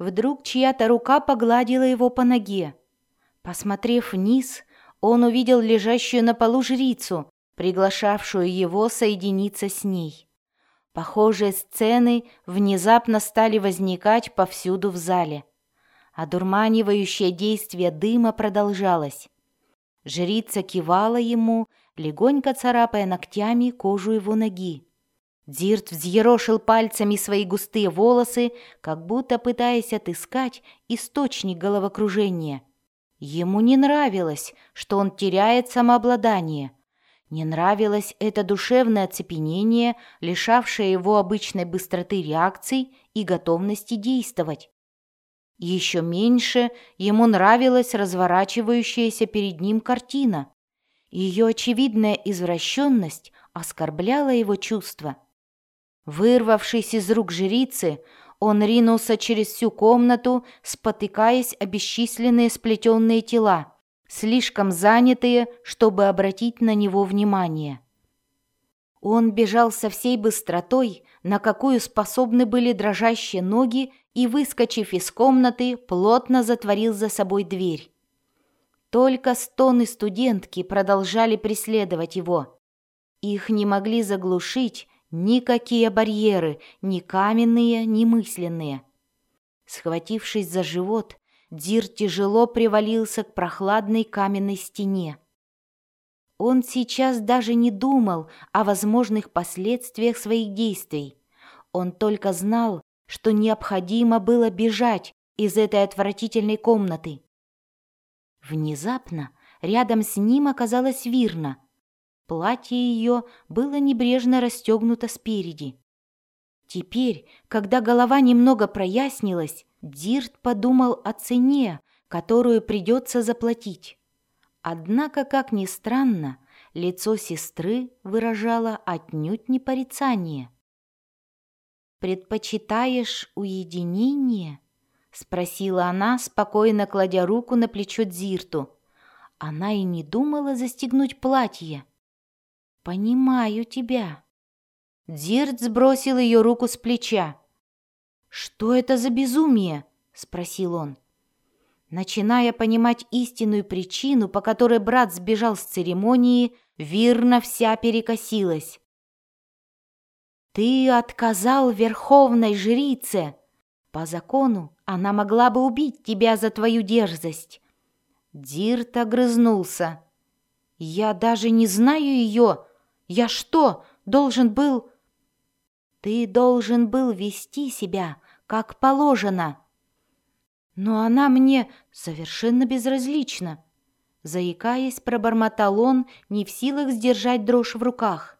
Вдруг чья-то рука погладила его по ноге. Посмотрев вниз, он увидел лежащую на полу жрицу, приглашавшую его соединиться с ней. Похожие сцены внезапно стали возникать повсюду в зале. Одурманивающее действие дыма продолжалось. Жрица кивала ему, легонько царапая ногтями кожу его ноги. Дзирт взъерошил пальцами свои густые волосы, как будто пытаясь отыскать источник головокружения. Ему не нравилось, что он теряет самообладание. Не нравилось это душевное оцепенение, лишавшее его обычной быстроты реакций и готовности действовать. Еще меньше ему нравилась разворачивающаяся перед ним картина. Ее очевидная извращенность оскорбляла его чувства. Вырвавшись из рук жрицы, он ринулся через всю комнату, спотыкаясь о бесчисленные сплетенные тела, слишком занятые, чтобы обратить на него внимание. Он бежал со всей быстротой, на какую способны были дрожащие ноги, и, выскочив из комнаты, плотно затворил за собой дверь. Только стоны студентки продолжали преследовать его. Их не могли заглушить никакие барьеры, ни каменные, ни мысленные. Схватившись за живот, Дзирт тяжело привалился к прохладной каменной стене. Он сейчас даже не думал о возможных последствиях своих действий. Он только знал, что необходимо было бежать из этой отвратительной комнаты. Внезапно рядом с ним оказалась Вирна. Платье ее было небрежно расстегнуто спереди. Теперь, когда голова немного прояснилась, Дзирт подумал о цене, которую придется заплатить. Однако, как ни странно, лицо сестры выражало отнюдь не порицание. «Предпочитаешь уединение?» — спросила она, спокойно кладя руку на плечо Дзирту. Она и не думала застегнуть платье. «Понимаю тебя». Дзирт сбросил ее руку с плеча. «Что это за безумие?» — спросил он. Начиная понимать истинную причину, по которой брат сбежал с церемонии, Вирна вся перекосилась. «Ты отказал верховной жрице. По закону она могла бы убить тебя за твою дерзость». Дзирт огрызнулся. «Я даже не знаю ее. Я что, должен был...» «Ты должен был вести себя, как положено». «Но она мне совершенно безразлична», — заикаясь, пробормотал он, не в силах сдержать дрожь в руках.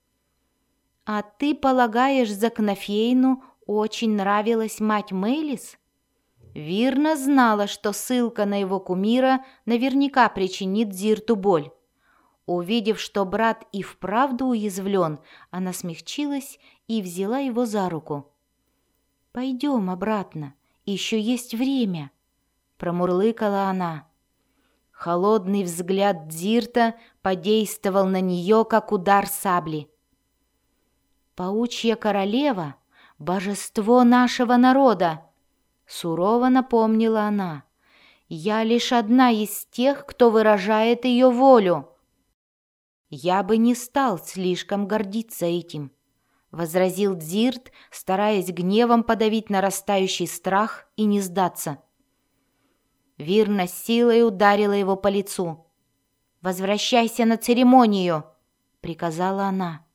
«А ты полагаешь, Закнофейну очень нравилась мать Мейлис?» Вирна знала, что ссылка на его кумира наверняка причинит Дзирту боль. Увидев, что брат и вправду уязвлен, она смягчилась и взяла его за руку. «Пойдем обратно. Еще есть время», — промурлыкала она. Холодный взгляд Дзирта подействовал на нее, как удар сабли. «Паучья королева — божество нашего народа», — сурово напомнила она. «Я лишь одна из тех, кто выражает ее волю». «Я бы не стал слишком гордиться этим», — возразил Дзирт, стараясь гневом подавить нарастающий страх и не сдаться. Вирна с силой ударила его по лицу. «Возвращайся на церемонию», — приказала она.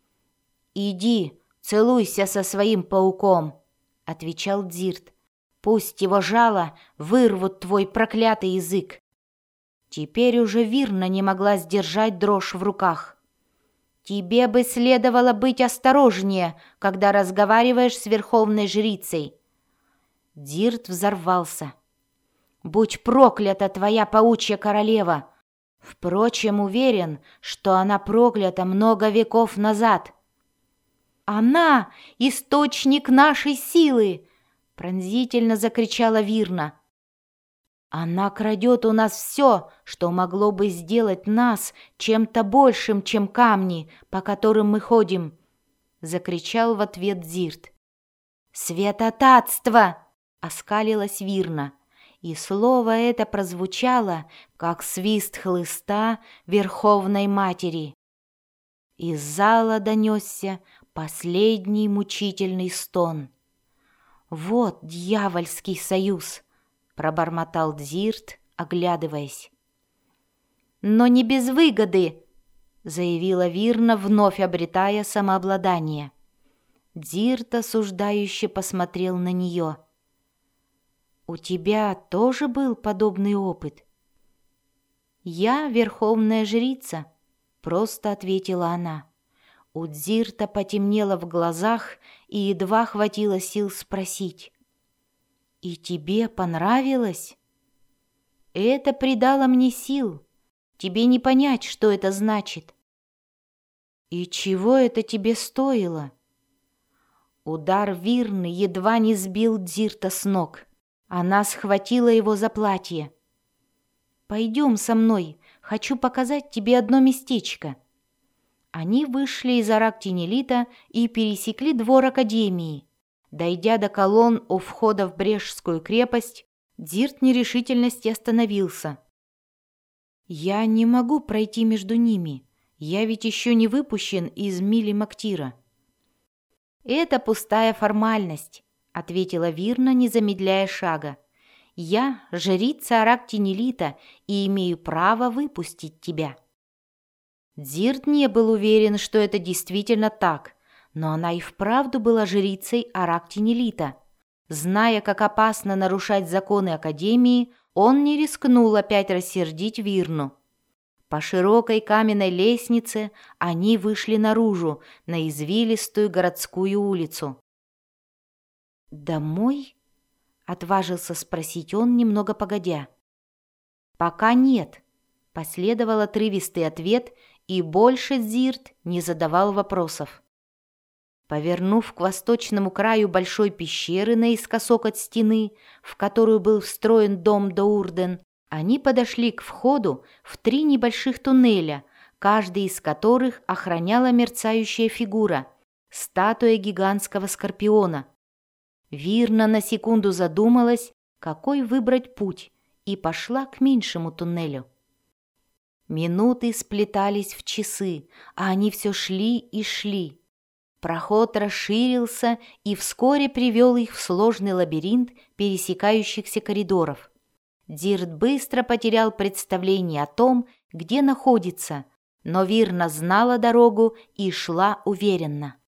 «Иди, целуйся со своим пауком», — отвечал Дзирт. «Пусть его жало вырвут твой проклятый язык». Теперь уже Вирна не могла сдержать дрожь в руках. «Тебе бы следовало быть осторожнее, когда разговариваешь с верховной жрицей». Дзирт взорвался. «Будь проклята твоя паучья королева! Впрочем, уверен, что она проклята много веков назад». «Она — источник нашей силы!» — пронзительно закричала Вирна. «Она крадет у нас все, что могло бы сделать нас чем-то большим, чем камни, по которым мы ходим!» — закричал в ответ Дзирт. «Святотатство!» оскалилась Вирна, и слово это прозвучало, как свист хлыста Верховной Матери. Из зала донесся последний мучительный стон. «Вот дьявольский союз!» — пробормотал Дзирт, оглядываясь. «Но не без выгоды!» — заявила Вирна, вновь обретая самообладание. Дзирт осуждающе посмотрел на нее. «У тебя тоже был подобный опыт?» «Я верховная жрица», — просто ответила она. У Дзирта потемнело в глазах и едва хватило сил спросить. «И тебе понравилось?» «Это придало мне сил. Тебе не понять, что это значит». «И чего это тебе стоило?» Удар Вирны едва не сбил Дзирта с ног. Она схватила его за платье. «Пойдем со мной, хочу показать тебе одно местечко». Они вышли из Арактинелита и пересекли двор Академии. Дойдя до колонн у входа в Брежскую крепость, Дзирт в нерешительности остановился. «Я не могу пройти между ними. Я ведь еще не выпущен из Мили-Мактира». «Это пустая формальность», — ответила Вирна, не замедляя шага. «Я жрица Арактинелита и имею право выпустить тебя». Дзирт не был уверен, что это действительно так, но она и вправду была жрицей Арактинелита. Зная, как опасно нарушать законы Академии, он не рискнул опять рассердить Вирну. По широкой каменной лестнице они вышли наружу, на извилистую городскую улицу. «Домой?» — отважился спросить он, немного погодя. «Пока нет», — последовал отрывистый ответ, и больше Дзирт не задавал вопросов. Повернув к восточному краю большой пещеры наискосок от стены, в которую был встроен дом Доурден, они подошли к входу в 3 небольших туннеля, каждый из которых охраняла мерцающая фигура — статуя гигантского скорпиона. Вирна на секунду задумалась, какой выбрать путь, и пошла к меньшему туннелю. Минуты сплетались в часы, а они все шли и шли. Проход расширился и вскоре привел их в сложный лабиринт пересекающихся коридоров. Дзирт быстро потерял представление о том, где находится, но Вирна знала дорогу и шла уверенно.